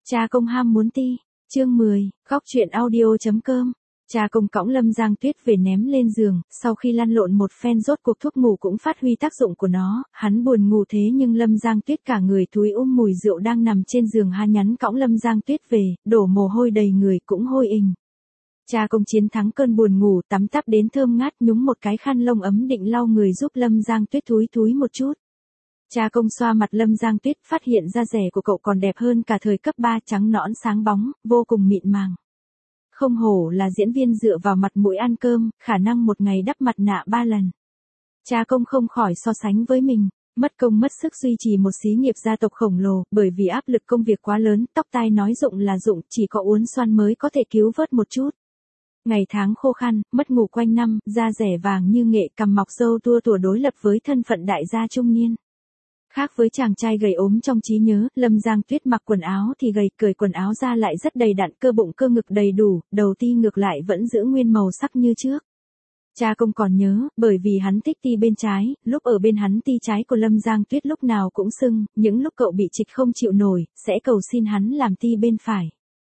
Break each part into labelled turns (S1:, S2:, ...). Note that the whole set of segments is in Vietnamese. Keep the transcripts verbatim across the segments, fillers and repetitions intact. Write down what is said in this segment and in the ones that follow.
S1: Cha công ham muốn ti, chương mười, góc truyện audio.com. Cha công cõng Lâm Giang Tuyết về ném lên giường, sau khi lăn lộn một phen rốt cuộc thuốc ngủ cũng phát huy tác dụng của nó, hắn buồn ngủ thế nhưng Lâm Giang Tuyết cả người thúi um mùi rượu đang nằm trên giường ha nhắn cõng Lâm Giang Tuyết về, đổ mồ hôi đầy người cũng hôi ình. Cha công chiến thắng cơn buồn ngủ, tắm tắp đến thơm ngát, nhúng một cái khăn lông ấm định lau người giúp Lâm Giang Tuyết thúi thúi một chút. Cha công xoa mặt Lâm Giang Tuyết, phát hiện da rẻ của cậu còn đẹp hơn cả thời cấp ba, trắng nõn sáng bóng, vô cùng mịn màng. Không hổ là diễn viên dựa vào mặt mũi ăn cơm, khả năng một ngày đắp mặt nạ ba lần. Cha công không khỏi so sánh với mình, mất công mất sức duy trì một xí nghiệp gia tộc khổng lồ, bởi vì áp lực công việc quá lớn, tóc tai nói rụng là rụng, chỉ có uốn xoăn mới có thể cứu vớt một chút. Ngày tháng khô khan, mất ngủ quanh năm, da rẻ vàng như nghệ, cằm mọc râu tua tủa đối lập với thân phận đại gia trung niên. Khác với chàng trai gầy ốm trong trí nhớ, Lâm Giang Tuyết mặc quần áo thì gầy, cởi quần áo ra lại rất đầy đặn, cơ bụng cơ ngực đầy đủ, đầu ti ngược lại vẫn giữ nguyên màu sắc như trước. Cha công còn nhớ, bởi vì hắn thích ti bên trái, lúc ở bên hắn ti trái của Lâm Giang Tuyết lúc nào cũng sưng, những lúc cậu bị trịch không chịu nổi, sẽ cầu xin hắn làm ti bên phải.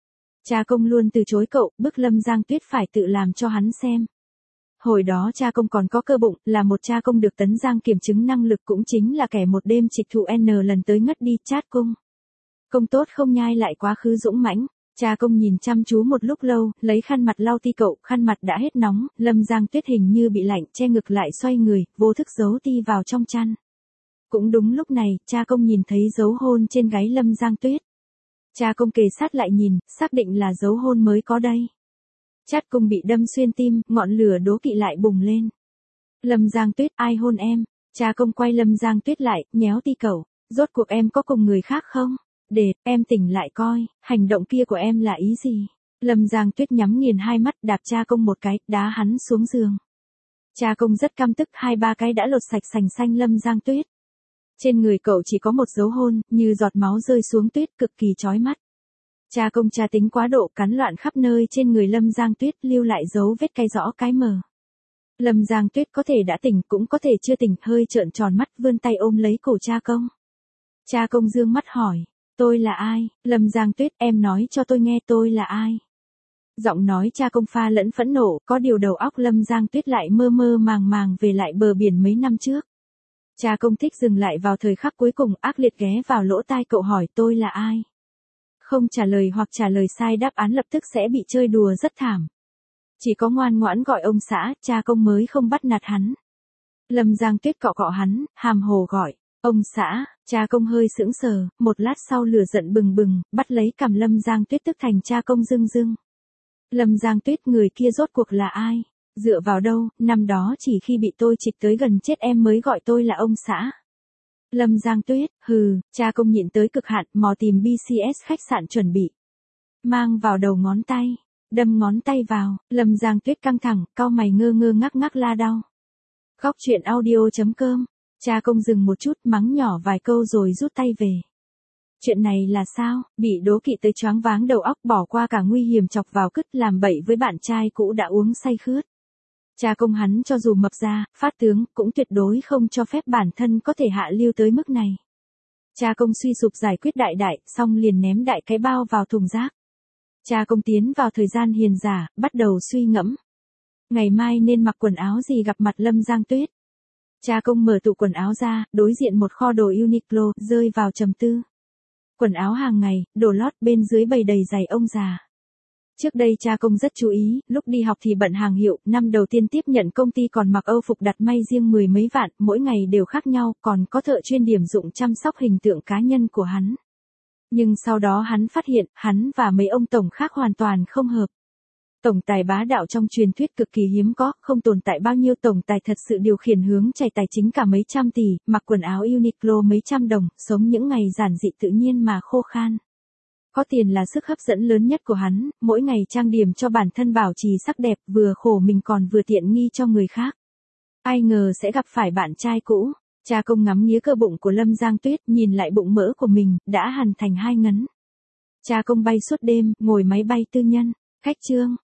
S1: Cha công luôn từ chối cậu, bức Lâm Giang Tuyết phải tự làm cho hắn xem. Hồi đó cha công còn có cơ bụng, là một cha công được Tấn Giang kiểm chứng năng lực, cũng chính là kẻ một đêm trịch thụ N lần tới ngất đi, chát cung. Công tốt không nhai lại quá khứ dũng mãnh. Cha công nhìn chăm chú một lúc lâu, lấy khăn mặt lau ti cậu, khăn mặt đã hết nóng, Lâm Giang Tuyết hình như bị lạnh, che ngực lại xoay người, vô thức giấu ti vào trong chăn. Cũng đúng lúc này, cha công nhìn thấy dấu hôn trên gáy Lâm Giang Tuyết. Cha công kề sát lại nhìn, xác định là dấu hôn mới có đây. Chát cung bị đâm xuyên tim, ngọn lửa đố kỵ lại bùng lên. Lâm Giang Tuyết, ai hôn em? Cha công quay Lâm Giang Tuyết lại, nhéo ti cậu. Rốt cuộc em có cùng người khác không? Để, em tỉnh lại coi, hành động kia của em là ý gì? Lâm Giang Tuyết nhắm nghiền hai mắt, đạp cha công một cái, đá hắn xuống giường. Cha công rất căm tức, hai ba cái đã lột sạch sành xanh Lâm Giang Tuyết. Trên người cậu chỉ có một dấu hôn, như giọt máu rơi xuống tuyết, cực kỳ chói mắt. Cha công tra tính quá độ, cắn loạn khắp nơi trên người Lâm Giang Tuyết, lưu lại dấu vết cay rõ cái mờ. Lâm Giang Tuyết có thể đã tỉnh, cũng có thể chưa tỉnh, hơi trợn tròn mắt, vươn tay ôm lấy cổ cha công. Cha công dương mắt hỏi, tôi là ai? Lâm Giang Tuyết, em nói cho tôi nghe tôi là ai? Giọng nói cha công pha lẫn phẫn nộ, có điều đầu óc Lâm Giang Tuyết lại mơ mơ màng màng về lại bờ biển mấy năm trước. Cha công thích dừng lại vào thời khắc cuối cùng, ác liệt ghé vào lỗ tai cậu hỏi tôi là ai? Không trả lời hoặc trả lời sai đáp án lập tức sẽ bị chơi đùa rất thảm. Chỉ có ngoan ngoãn gọi ông xã, cha công mới không bắt nạt hắn. Lâm Giang Tuyết cọ cọ hắn, hàm hồ gọi, ông xã, cha công hơi sững sờ, một lát sau lửa giận bừng bừng, bắt lấy cằm Lâm Giang Tuyết tức thành cha công dưng dưng. Lâm Giang Tuyết, người kia rốt cuộc là ai? Dựa vào đâu, năm đó chỉ khi bị tôi trịch tới gần chết em mới gọi tôi là ông xã. Lâm Giang Tuyết, hừ, cha công nhịn tới cực hạn, mò tìm bê xê ét khách sạn chuẩn bị. Mang vào đầu ngón tay, đâm ngón tay vào, Lâm Giang Tuyết căng thẳng, cau mày ngơ ngơ ngắc ngắc la đau. Góc truyện audio.com, cha công dừng một chút, mắng nhỏ vài câu rồi rút tay về. Chuyện này là sao, bị đố kỵ tới choáng váng đầu óc, bỏ qua cả nguy hiểm chọc vào cứt, làm bậy với bạn trai cũ đã uống say khướt. Cha công hắn cho dù mập ra, phát tướng, cũng tuyệt đối không cho phép bản thân có thể hạ lưu tới mức này. Cha công suy sụp giải quyết đại đại, xong liền ném đại cái bao vào thùng rác. Cha công tiến vào thời gian hiền giả, bắt đầu suy ngẫm. Ngày mai nên mặc quần áo gì gặp mặt Lâm Giang Tuyết. Cha công mở tủ quần áo ra, đối diện một kho đồ Uniqlo, rơi vào trầm tư. Quần áo hàng ngày, đồ lót, bên dưới bày đầy giày ông già. Trước đây cha công rất chú ý, lúc đi học thì bận hàng hiệu, năm đầu tiên tiếp nhận công ty còn mặc âu phục đặt may riêng mười mấy vạn, mỗi ngày đều khác nhau, còn có thợ chuyên điểm dụng chăm sóc hình tượng cá nhân của hắn. Nhưng sau đó hắn phát hiện, hắn và mấy ông tổng khác hoàn toàn không hợp. Tổng tài bá đạo trong truyền thuyết cực kỳ hiếm có, không tồn tại bao nhiêu tổng tài thật sự điều khiển hướng chảy tài chính cả mấy trăm tỷ, mặc quần áo Uniqlo mấy trăm đồng, sống những ngày giản dị tự nhiên mà khô khan. Có tiền là sức hấp dẫn lớn nhất của hắn, mỗi ngày trang điểm cho bản thân bảo trì sắc đẹp, vừa khổ mình còn vừa tiện nghi cho người khác. Ai ngờ sẽ gặp phải bạn trai cũ. Cha công ngắm nghía cơ bụng của Lâm Giang Tuyết, nhìn lại bụng mỡ của mình, đã hằn thành hai ngấn. Cha công bay suốt đêm, ngồi máy bay tư nhân. Khách trương,